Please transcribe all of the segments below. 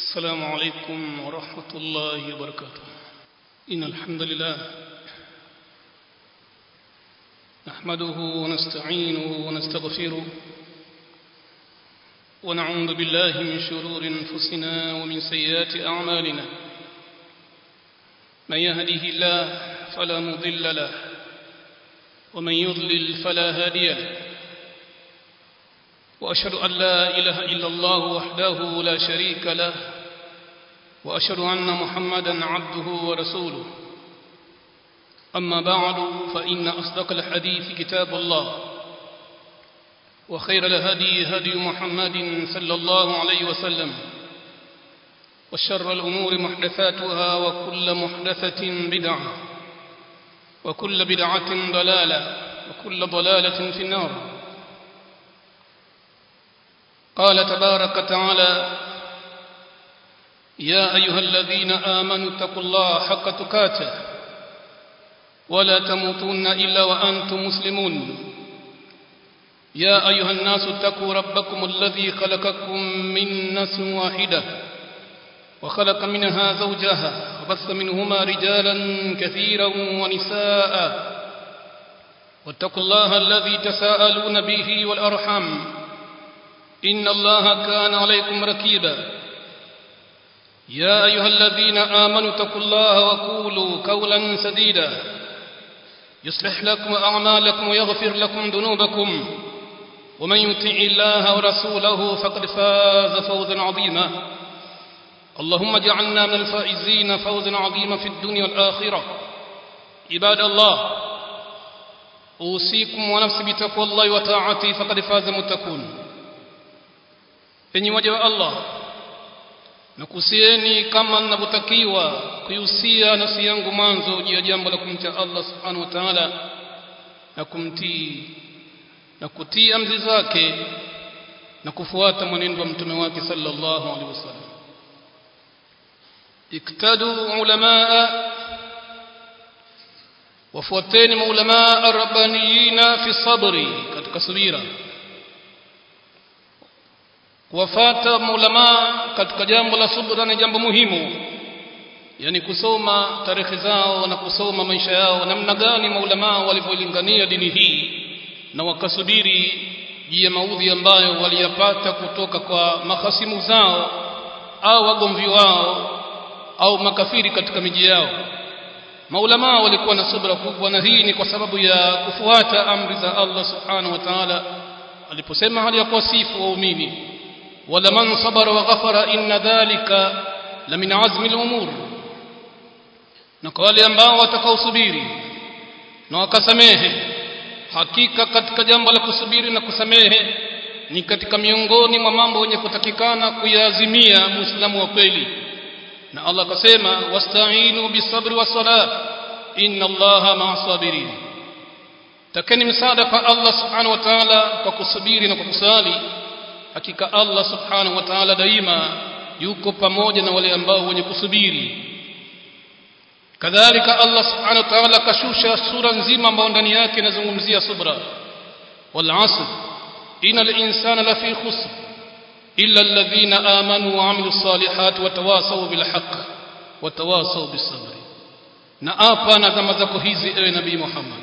السلام عليكم ورحمة الله وبركاته. إن الحمد لله نحمده ونستعينه ونستغفره ونعوذ بالله من شرور أنفسنا ومن سيئات أعمالنا. من يهده الله فلا مضل له ومن يضلل فلا هادي له، وأشهد أن لا إله إلا الله وحده لا شريك له، وأشهد أن محمدا عبده ورسوله. أما بعد، فإن أصدق الحديث كتاب الله، وخير الهدي هدي محمد صلى الله عليه وسلم، وشر الأمور محدثاتها، وكل محدثة بدعة، وكل بدعة ضلالة، وكل ضلالة في النار. قال تبارك وتعالى: يا أيها الذين آمنوا اتقوا الله حق تقاته ولا تموتن إلا وأنتم مسلمون. يا أيها الناس اتقوا ربكم الذي خلقكم من نفس واحدة وخلق منها زوجها وبث منهما رجالا كثيرا ونساء، واتقوا الله الذي تساءلون به والأرحام إن الله كان عليكم رقيبا. يا أيها الذين آمنوا اتقوا الله وقولوا قولا سديدا يصلح لكم أعمالكم ويغفر لكم ذنوبكم، ومن يطع الله ورسوله فقد فاز فوزا عظيما. اللهم اجعلنا من الفائزين فوزا عظيما في الدنيا والآخرة. عباد الله، أوصيكم ونفسي بتقوى الله وطاعته فقد فاز المتقون. Enyi waja wa Allah, nakusieni kama ninavyotakiwa kuihusia nafsi yangu mwanzo juu ya jambo la kumcha Allah subhanahu wa ta'ala na kumtii na kutii amri zake na kufuata mwenendo wa mtume wake sallallahu alaihi wasallam. Iktadu ulamaa, wafuateni maulamaa ar-rabbaniyina fi sabri, katika subira. Kuwafata maulama katika jambo la subra ni jambo muhimu, yani kusoma tarehe zao na kusoma maisha yao, namna gani maulama walivyolingania dini hii na wakasubiri juu ya maudhi ambayo waliyapata kutoka kwa mahasimu zao au wagomvi wao au makafiri katika miji yao. Maulama walikuwa na subra kubwa, na hii ni kwa sababu ya kufuata amri za Allah subhanahu wa ta'ala aliposema hali ya kuwasifu waumini: ولمن صبر وغفر إن ذلك لمن عزم الأمور. na kwa wale ambao watakaosubiri na wakasamehe, hakika katika jambo la kusubiri na kusamehe ni katika miongoni mwa mambo yenye kutakikana kuyaazimia muislamu wa kweli. Na Allah akasema: wasta'inu bisabri wassalah inna Allaha ma'as sabirin. Takeni msaada kwa Allah subhanahu wa ta'ala kwa kusubiri na kwa kusali, hakika Allah subhanahu wa ta'ala daima yuko pamoja na wale ambao wenye kusubiri. Kadhalika Allah subhanahu wa ta'ala kashusha sura nzima ambayo ndani yake inazungumzia subra. Wal 'asr innal insana lafi khusr illa alladhina amanu wa 'amilus salihati wa tawasaw bil haqq wa tawasaw bis sabr. Na apa na zama zako hizi, ewe Nabii Muhammad.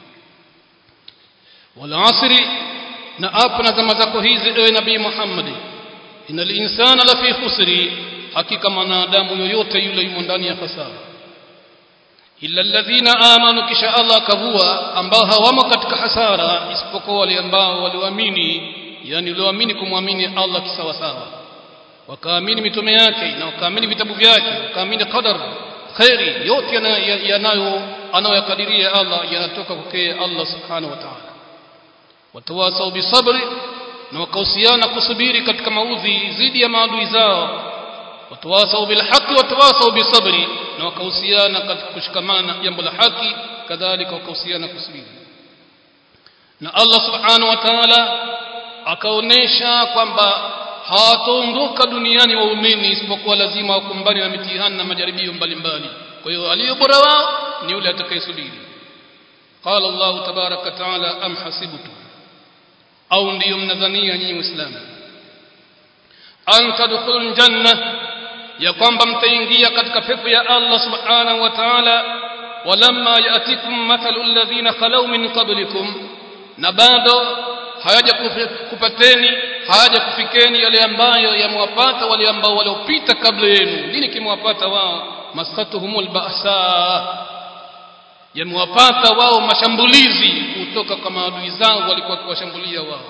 Wal 'asr, na apa na zama zako hizi, ewe Nabii Muhammad, innal insana lafi khusri, hakika mwanadamu yoyote yule yumo ndani ya hasara. Illa alladhina amanu, kisha Allah kavua ambao hawamo katika hasara isipokuwa wale ambao waliamini, yani walioamini kumwamini Allah kisawa sawa, wakaamini mitume yake na wakaamini vitabu vyake, wakaamini qadar khairi yote anayoyakadiria Allah yanatoka kwake Allah subhanahu wa ta'ala. Watawasau bisabri, na wakahusiana kusubiri katika maudhi zidi ya maadui zao. Watawasau bilhaqi watawasau bisabri, na wakahusiana katika kushikamana jambo la haki, kadhalika wakahusiana kusubiri. Na Allah subhanahu wa ta'ala akaonesha kwamba hawataondoka duniani waumini isipokuwa lazima wakumbane na mitihani na majaribio mbalimbali. Kwa hiyo aliyo bora wao ni yule atakayesubiri. Qala Allah tabaraka ta'ala: am hasibtu, au ndiyo mnadhania nyinyi Waislamu, an tadkhulul janna, ya kwamba mtaingia katika pepo ya Allah subhanahu wa ta'ala, walamma yatikum mathalu alladhina khalaw min qablikum, na bado hayajakupateni hayajakufikeni yale ambayo yamewapata wale ambao waliopita kabla yenu. Nini kimewapata wao? masatuhumul ba'sa, yamewapata wao mashambulizi kutoka kwa maadui zao walikuwa kuwashambulia wao,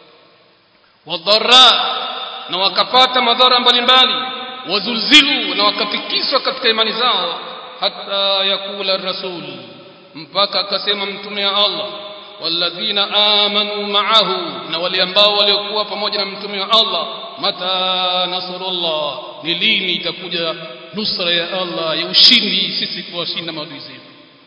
wadharra, na wakapata madhara mbalimbali, wazulzilu, na wakatikiswa katika imani zao, hata yakula rasul, mpaka akasema mtume wa Allah, walladhina amanu ma'ahu, na wale ambao waliokuwa pamoja na mtume wa Allah, mata nasrullah, ni lini itakuja nusra ya Allah ya ushindi sisi kuwashinda maadui zetu.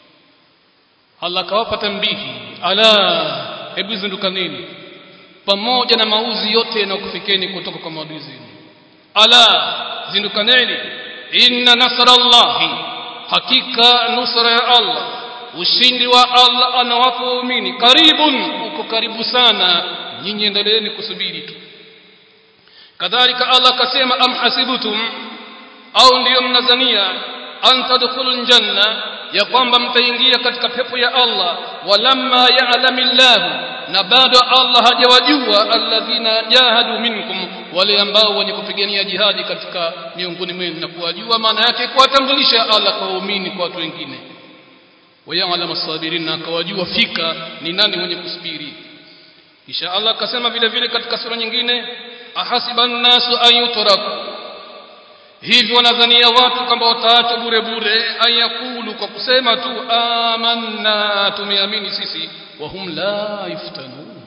Allah kawapa tambihi, ala, hebu zindukaneni pamoja na mauzi yote yanayokufikeni kutoka kwa maadui zenu. Ala, zindukaneni, inna nasrallahi, hakika nusra ya Allah, ushindi wa Allah anawapa waumini, karibun, uko karibu sana, nyinyi endeleeni kusubiri tu. Kadhalika Allah akasema, am hasibutum, au ndio mnazania, an tadkhulul janna, ya kwamba mtaingia katika pepo ya Allah, walamma ya'lamillahu, na bado Allah hajawajua, alladhina jahadu minkum, wale ambao wenye kupigania jihadi katika miongoni mwenu, na kuwajua maana yake kuwatambulisha Allah kwa waumini kwa watu wengine, wa ya'lamu as-sabirin, na akawajua fika ni nani mwenye kusubiri. Kisha Allah akasema vile vile katika sura nyingine, ahasiban nasu an yutraku, hivi wanadhania watu kwamba wataachwa bure bure, ayakulu, kwa kusema tu amanna, tumeamini sisi, wa hum la yuftanun,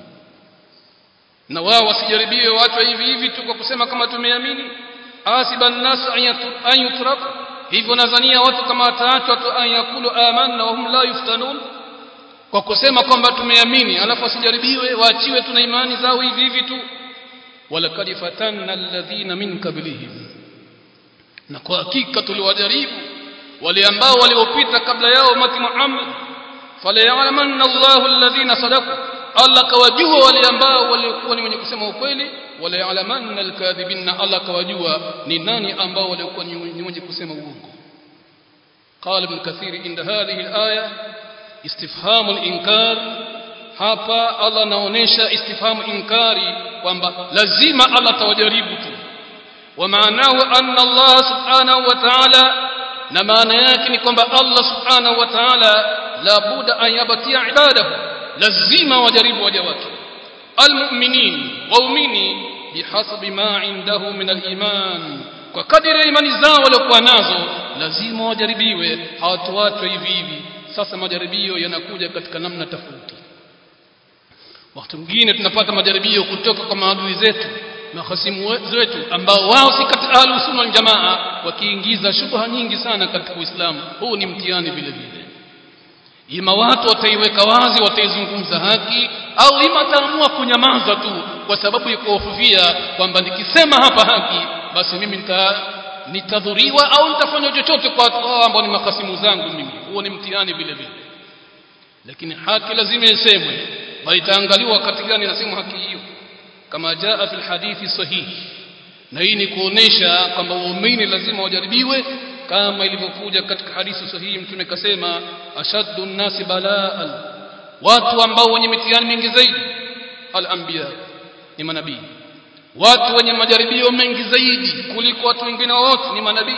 na wao wasijaribiwe watu hivi hivi tu kwa kusema kama tumeamini. Hasiban nasu an yutraku, hivi wanadhania watu kama wataachwa tu ayakulu amanna wa hum la yuftanun, kwa kusema kwamba tumeamini alafu wasijaribiwe, waachiwe tuna imani zao hivi hivi tu. walaqad fatanna alladhina min qablihim, na kwa hakika tuliwajaribu wale ambao waliopita kabla yao umati Muhammad, fala ya'lamanna Allahu alladhina sadaqu, Allah kawajua wale ambao walikuwa ni wenye kusema ukweli, wala ya'lamanna alkadhibin, Allah kawajua ni nani ambao walikuwa ni wenye kusema uongo. Qala Ibn Kathir, inda hadhihi alaya istifhamu alinkar, hapa Allah anaonesha istifhamu inkari kwamba lazima Allah tawajaribu tu. Wa maanahu anna Allah subhanahu wa ta'ala, na maana yake ni kwamba Allah subhanahu wa ta'ala la buda an yabatia ibadahu, lazima wajaribu waja wake, almu'minin, waumini, bihasabi ma indahu min aliman, kwa kadiri ya imani zao waliokuwa nazo lazima wajaribiwe, hawatoachwa hivi hivi. Sasa majaribio yanakuja katika namna tofauti. Wakati mwingine tunapata majaribio kutoka kwa maadui zetu, mahasimu wetu, ambao wao si katika ahlus sunna wal jamaa, wakiingiza shubha nyingi sana katika Uislamu. Huu ni mtihani vile vile. Ima watu wataiweka wazi, wataizungumza haki, au ima taamua kunyamaza tu kwa sababu ya kuhofia kwamba nikisema hapa haki basi mimi nitadhuriwa au nitafanya chochote kwa watu hao ambao ni makasimu zangu mimi. Huo ni mtihani vile vile. Lakini haki lazima isemwe, bali itaangaliwa wakati gani nasema haki hiyo, kama jaa fil hadithi sahih. Na hii ni kuonesha kwamba waumini lazima wajaribiwe, kama ilivyokuja katika hadithi sahihi. Mtume kasema, ashaddu an-nasi bala'an, watu ambao wenye mitihani mingi zaidi, al-anbiya, ni manabii. Watu wenye majaribio mengi zaidi kuliko watu wengine wote ni manabii.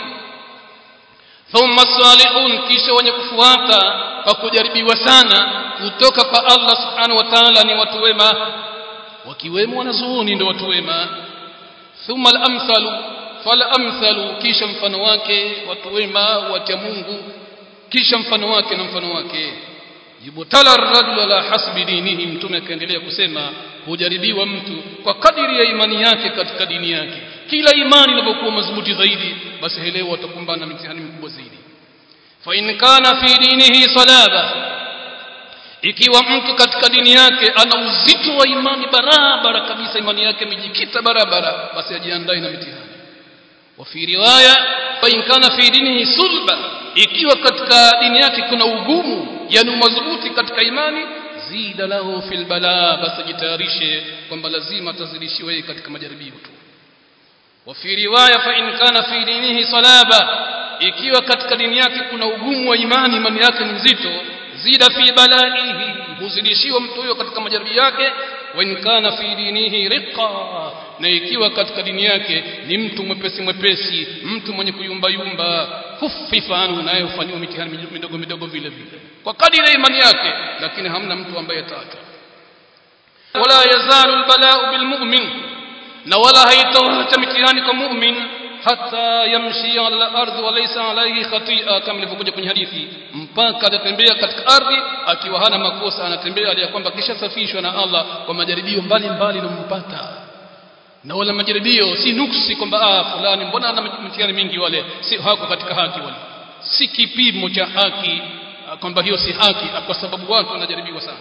Thumma salihun, kisha wenye kufuata kwa kujaribiwa sana kutoka kwa Allah subhanahu wa ta'ala ni watu wema, wakiwemo wanazuoni ndio watu wema. Thumma al-amsalu fal-amsalu, kisha mfano wake watu wema wacha Mungu, kisha mfano wake na mfano wake. Yubtala ar-rajulu ala hasbi dinihi, mtume akaendelea kusema hujaribiwa mtu kwa kadiri ya imani yake katika dini yake. Kila imani inapokuwa madhubuti zaidi, basi elewa atakumbana na mitihani mikubwa zaidi. Fa in kana fi dinihi salaba, ikiwa mtu katika dini yake ana uzito wa imani barabara kabisa, imani yake imejikita barabara, basi ajiandae na mitihani. Wa fi riwaya, fa in kana fi dinihi sulba, ikiwa katika dini yake kuna ugumu, yani madhubuti katika imani, zida lahu fil bala, basi jitayarishe kwamba lazima tazidishiwe katika majaribio tu. wa fi riwaya fa in kana fi dinihi salaba, ikiwa katika dini yake kuna ugumu wa imani yake ni nzito, zida fi balaihi, huzidishiwa mtu huyo katika majaribu yake. Wa in kana fi dinihi riqa, na ikiwa katika dini yake ni mtu mwepesi, mtu mwenye kuyumba, hufifa anhu, naye hufanywa mitihani midogo vile kwa kadiri ya imani yake, lakini hamna mtu ambaye ataacha. Wala yazalu albala'u bilmu'min, na wala haitawaacha mitihani kwa mu'min hatta yamshi ala al-ardh wa laysa alayhi khati'a, kama ilivyokuja kwenye hadithi, mpaka atatembea katika ardhi akiwa hana makosa, anatembea hali ya kwamba kisha safishwa na Allah kwa majaribio mbalimbali yanompata. Na wala majaribio si nuksi kwamba fulani mbona ana mitihani mingi, wale si hako katika haki, wale si kipimo cha haki kwamba hiyo si haki, kwa sababu watu wanajaribiwa sana.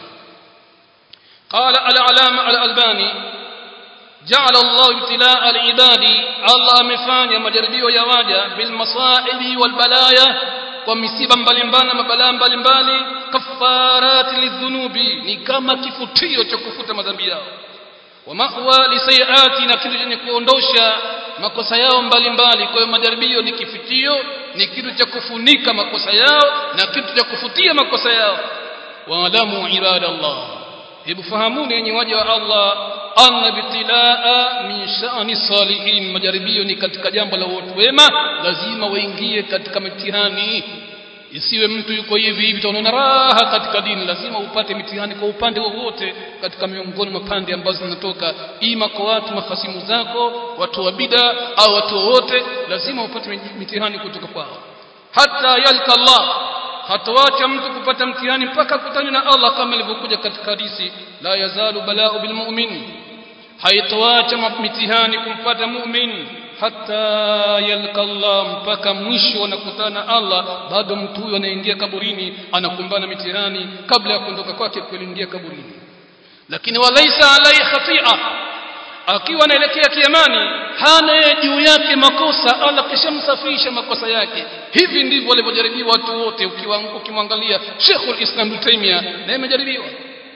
Qala al-alama al-albani ja'ala Allah ibtilaa al-ibadi, Allah amefanya majaribio ya waja bil masaibi wal balaya, kwa misiba mbalimbali na mabalaa mbalimbali, kafarat lidhunubi, ni kama kifutio cha kufuta madhambi yao, wa mahwa lisayiati, na kitu chenye kuondosha makosa yao mbalimbali. Kwa hiyo majaribio ni kifutio, ni kitu cha kufunika makosa yao na kitu cha kufutia makosa yao. Wa alamu ibadallah, hebu fahamuni yenye waja wa Allah, anna bitilaa min sha'ni salihin, majaribio ni katika jambo la watu wema, lazima waingie katika mitihani. Isiwe mtu yuko hivi tunaona raha katika dini, lazima upate mitihani kwa upande wowote katika miongoni mwa pande ambazo zinatoka, ima kwa watu mahasimu zako, watu wa bid'a au watu wote, lazima upate mitihani kutoka kwao. Hata yalqa Allah, hatawacha mtu kupata mtihani mpaka kutane na Allah, kama ilivyokuja katika hadithi, la yazalu bala'u bilmu'min, haitawacha mitihani kumpata mu'min hatta yalqa Allah, mpaka mwisho anakutana Allah. Bado mtu huyo anaingia kaburini, anakumbana mitihani kabla ya kuondoka kwake kuingia kaburini. Lakini walaysa alayhi khati'a, akiwa anaelekea kiamani hana juu yake makosa, Allah kishamsafisha makosa yake. Hivi ndivyo walivyojaribiwa watu wote. Ukimwangalia Sheikhul Islam Ibn Taymiyyah naye amejaribiwa,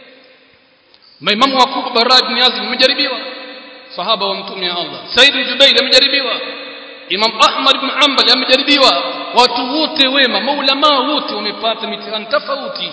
maimamu wakubwa Bara ibn Azib amejaribiwa, sahaba wa mtume wa Allah Said Jubair amejaribiwa, Imam Ahmad ibn Hanbal amejaribiwa. Watu wote wema, maulama wote wamepata mitihani tofauti.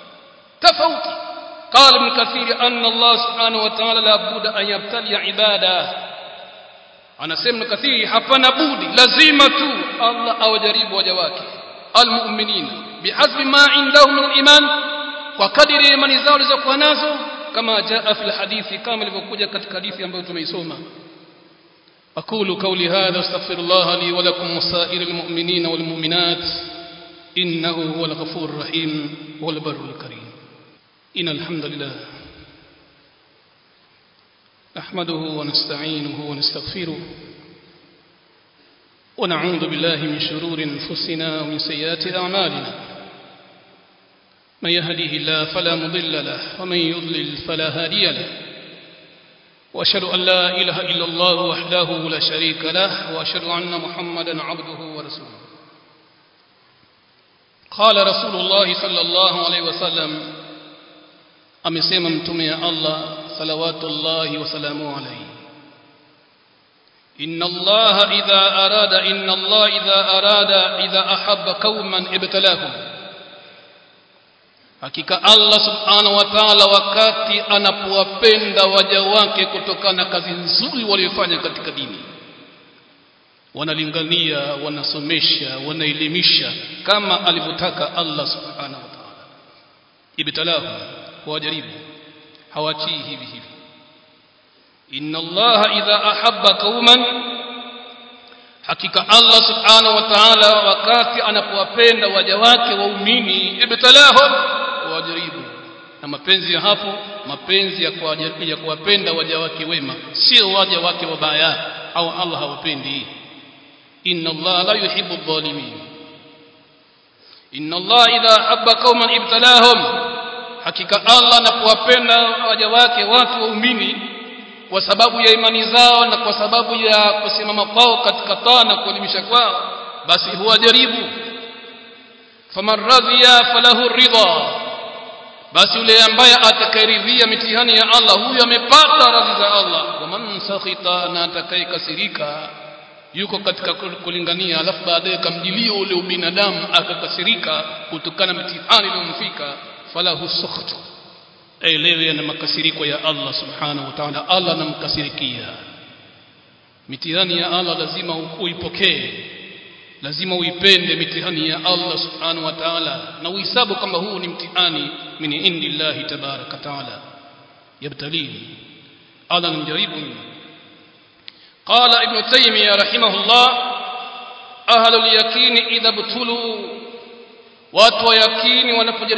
قال ابن كثير أن الله سبحانه وتعالى لا بد أن يبتلي عباده, anasema Kathiri, hapana budi, lazima tu Allah awajaribu waja wake almu'minina bihasbi ma indahum min al-iman, kwa kadiri imani zao zilizokuwa nazo, kama jaa fi al-hadithi, kama ilivyokuja katika hadithi ambayo tumeisoma. aqulu qawli hadha astaghfirullah li wa lakum wa sa'iril mu'minina wal mu'minat innahu huwal ghafurur rahim wal barrul karim. innal hamdalillah نحمده ونستعينه ونستغفره ونعوذ بالله من شرور أنفسنا ومن سيئات أعمالنا. من يهده الله فلا مضل له ومن يضلل فلا هادي له. وأشهد أن لا إله إلا الله وحده لا شريك له وأشهد أن محمدا عبده ورسوله. قال رسول الله صلى الله عليه وسلم, amesema mtume wa Allah salawatullahi wa salamu alayhi, inna Allah idha arada idha ahabba qauman ibtalahum, hakika Allah subhanahu wa ta'ala wakati anapowapenda waja wake kutokana na kazi nzuri waliyofanya katika dini, wanalingania, wanasomesha, wanaelimisha kama alivyotaka Allah subhanahu wa ta'ala, ibtalahum, wajaribu, hawachii hivi. inna Allah idha ahabba qauman, hakika Allah subhanahu wa ta'ala wakati anapowapenda waja wake waumini, ibtalahum, wajaribu. Na mapenzi ya hapo, mapenzi ya kuwapenda waja wake wema, sio waja wake wabaya au Allah hawapendi. inna Allah la yuhibbu adh-dhalimin. inna Allah idha ahabba qauman ibtalahum, hakika Allah anapowapenda waja wake watu waumini kwa sababu ya imani zao na kwa sababu ya kusimama kwao katika taa na kuelimisha kwao, basi huwajaribu. faman radhiya falahu ridha, basi yule ambaye atakayeridhia mitihani ya Allah huyo amepata radhi za Allah. Wa man sakhita, na atakayekasirika yuko katika kulingania alafu baadaye kamjilio ule ubinadamu akakasirika kutokana na mitihani iliyomfika, falahu sakht, elewe ana makasiriko ya Allah subhanahu wa ta'ala. Allah anamkasirikia. Mitihani ya Allah lazima uipokee, lazima uipende mitihani ya Allah subhanahu wa ta'ala, na uhesabu kama huu ni mtihani min indillahi tabaraka ta'ala, yabtali Allah anjaribu. Qala Ibn Taymiyyah rahimahullah, ahlul yaqini idha butulu, watu wa yaqini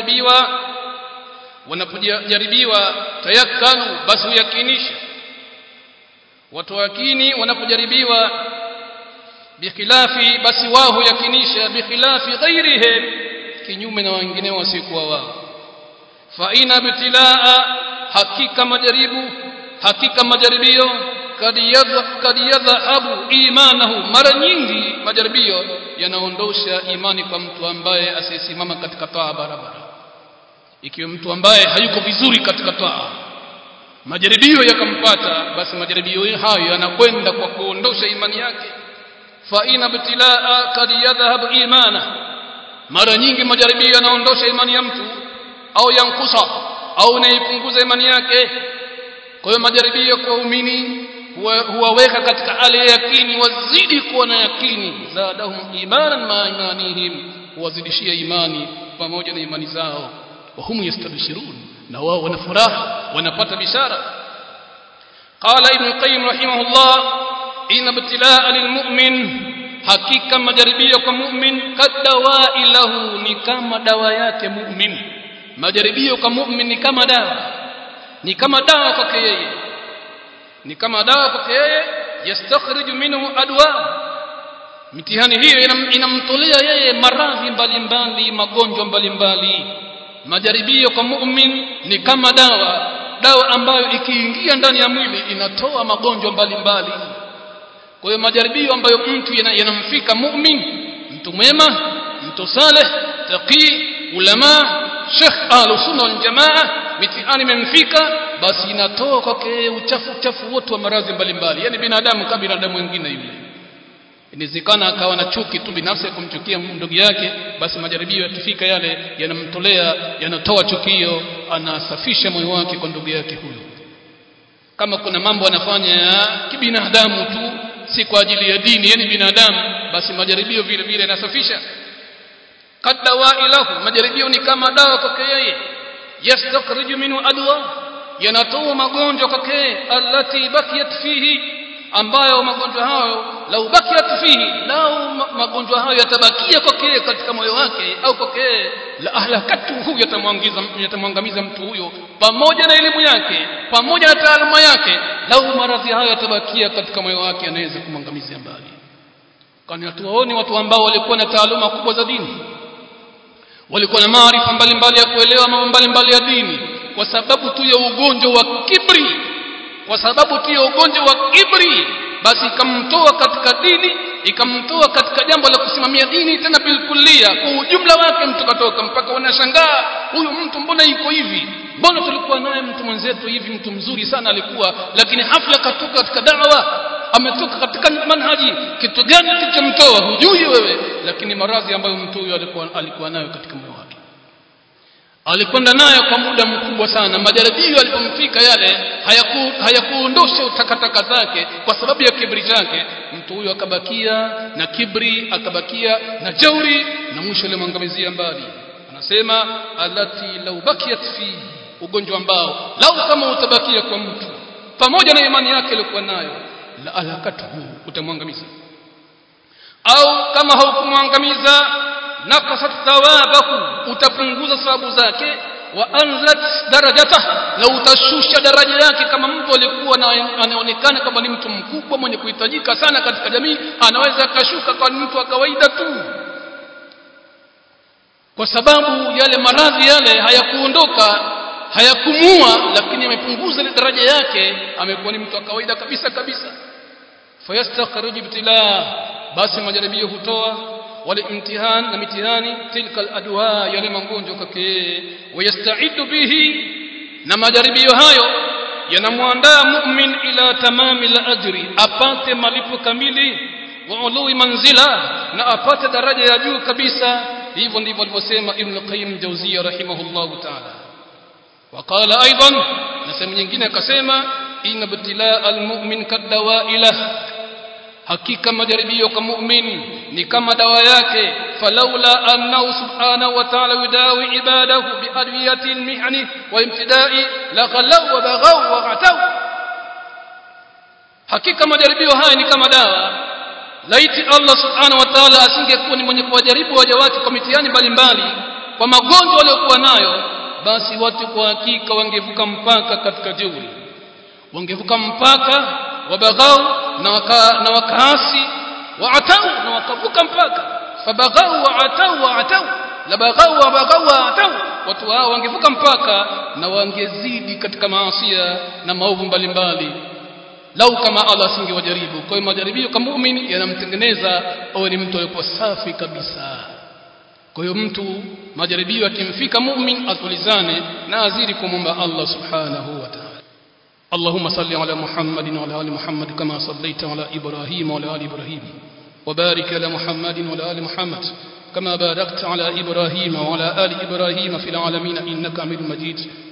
wanapojaribiwa tayakkanu, basi uyakinisha. Watu wa yaqini wanapojaribiwa bikhilafi, basi wao yakinisha bikhilafi ghairihim, kinyume na wengine wasiokuwa wao. Fa ina bitilaa, hakika majaribio kad yadhahabu imanahu, mara nyingi majaribio yanaondosha imani kwa mtu ambaye asisimama katika taa barabara. Ikiwa mtu ambaye hayuko vizuri katika taa, majaribio yakampata, basi majaribio hayo yanakwenda kwa kuondosha imani yake. Fa ina bitilaa kad yadhahabu imana, mara nyingi majaribio yanaondosha imani ya mtu, au yankusa, au naipunguza imani yake. Kwa hiyo majaribio kwa waumini huwaweka katika hali ya yakini, wazidi kuwa na yakini. Zadahum imanan ma imanihim, huwazidishia imani pamoja na imani zao. Wa hum yastabshirun, na wao wana furaha, wanapata bishara. Qala Ibn Qayyim rahimahullah, inna ibtilaa lilmu'min, hakika majaribio kwa mu'min kadawai lahu, ni kama dawa yake mu'min. Majaribio kwa mu'min ni kama dawa, ni kama dawa kwake yeye, ni kama dawa kwake yeye. Yastakhriju minhu adwa, mitihani hiyo inamtolea yeye maradhi mbalimbali, magonjwa mbalimbali. Majaribio kwa mu'min ni kama dawa ambayo ikiingia ndani ya mwili inatoa magonjwa mbalimbali. Kwa hiyo majaribio ambayo mtu yanamfika mu'min, mtu mwema, mtu saleh, taqi, ulama, sheikh ahlus-sunna wal jamaa, mitihani imemfika, basi inatoa kwake uchafu wote wa maradhi mbalimbali. Yani binadamu kama binadamu wengine yule, inawezekana akawa na chuki tu binafsi ya kumchukia ndugu yake, basi majaribio yakifika yale yanamtolea, yanatoa chukio, anasafisha moyo wake kwa ndugu yake huyo. Kama kuna mambo anafanya ya kibinadamu tu, si kwa ajili ya dini, yani binadamu, basi majaribio vile vile yanasafisha. Kaddawa ilahu, majaribio ni kama dawa kwake yeye. Yastakhriju minhu adwa, yanatoa magonjwa kwake. Allati bakiyat fihi, ambayo magonjwa hayo lau bakiyat fihi, lau magonjwa hayo yatabakia kwake katika moyo wake au kwake, la ahlakatuhu, yatamwangamiza mtu huyo pamoja na elimu yake, pamoja na taaluma yake. Lau maradhi hayo yatabakia katika moyo wake, anaweza kumwangamizia mbali. Kwani hatuwaoni watu ambao walikuwa na taaluma kubwa za dini, walikuwa na maarifa mbalimbali ya kuelewa mambo mbalimbali ya dini, kwa sababu tu ya ugonjwa wa kibri, basi ikamtoa katika dini, ikamtoa katika jambo la kusimamia dini tena bilkulia kwa ujumla wake. Mtu katoka mpaka wanashangaa, huyu mtu mbona yuko hivi, mbona tulikuwa naye mtu mwenzetu hivi, mtu mzuri sana alikuwa, lakini hafla katoka katika da'wa, ametoka katika manhaji. Kitu gani kilichomtoa? Hujui wewe, lakini maradhi ambayo mtu huyo alikuwa nayo katika moyo wake, alikwenda nayo kwa muda mkubwa sana. Majaribio alipomfika yale hayakuondosha utakataka zake kwa sababu ya kibri chake. Mtu huyo akabakia na kibri, akabakia na jauri, na mwisho alimwangamizia mbali. Anasema allati law bakiyat fi, ugonjwa ambao lau kama utabakia kwa mtu pamoja na imani yake aliyokuwa nayo, la alakatuhu, utamwangamiza. Au kama haukumwangamiza, nakasat thawabahu, utapunguza thawabu zake. Wa anzat darajatah, na utashusha daraja yake. Kama mtu alikuwa anaonekana kama ni mtu mkubwa mwenye kuhitajika sana katika jamii, anaweza akashuka kwa mtu wa kawaida tu, kwa sababu yale maradhi yale hayakuondoka, hayakumua, lakini amepunguza ile daraja yake, amekuwa ni mtu wa kawaida kabisa. Fayastakhrij ibtila, basi majaribio hutoa walimtihan na mitihani tilka aladwa yale magonjwa kake wayastaidu bihi na majaribio hayo yanamwandaa mu'min ila tamami al-ajri apate malipo kamili wa ului manzila na apate daraja ya juu kabisa. Hivyo ndivyo alivyosema Ibn Qayyim Jawziyya rahimahullahu ta'ala. Waqala aidan na sehemu nyingine akasema inna ibtilaa al-mu'min kadawailah, hakika majaribio kwa mu'min ni kama dawa yake. Falaula annahu subhanahu wa ta'ala yudawi ibadahu biadwiyati al-mihani wa imtidai laqalaw wa baghaw wa ghataw, hakika majaribio haya ni kama dawa. Laiti Allah subhanahu wa ta'ala asingekuwa ni mwenye kuwajaribu waja wake kwa mitihani mbalimbali kwa magonjwa waliokuwa nayo, basi watu kwa hakika wangevuka mpaka katika jeuri, wangevuka mpaka wabagau na wakaasi waatau na wakavuka mpaka fabagau waatau la bagau wa bagau waatau, watu hao wangevuka mpaka na wangezidi katika maasiya na maovu mbalimbali lau kama Allah asingewajaribu. Kwa hiyo majaribio kama muumini yanamtengeneza awe ni mtu aliyepo safi kabisa. Kwa hiyo mtu majaribio yakimfika muumini atulizane na azidi kumomba Allah subhanahu wa ta'ala. اللهم صل على محمد وعلى آل محمد كما صليت على إبراهيم وعلى آل إبراهيم وبارك على محمد وعلى آل محمد كما باركت على إبراهيم وعلى آل إبراهيم في العالمين إنك حميد مجيد.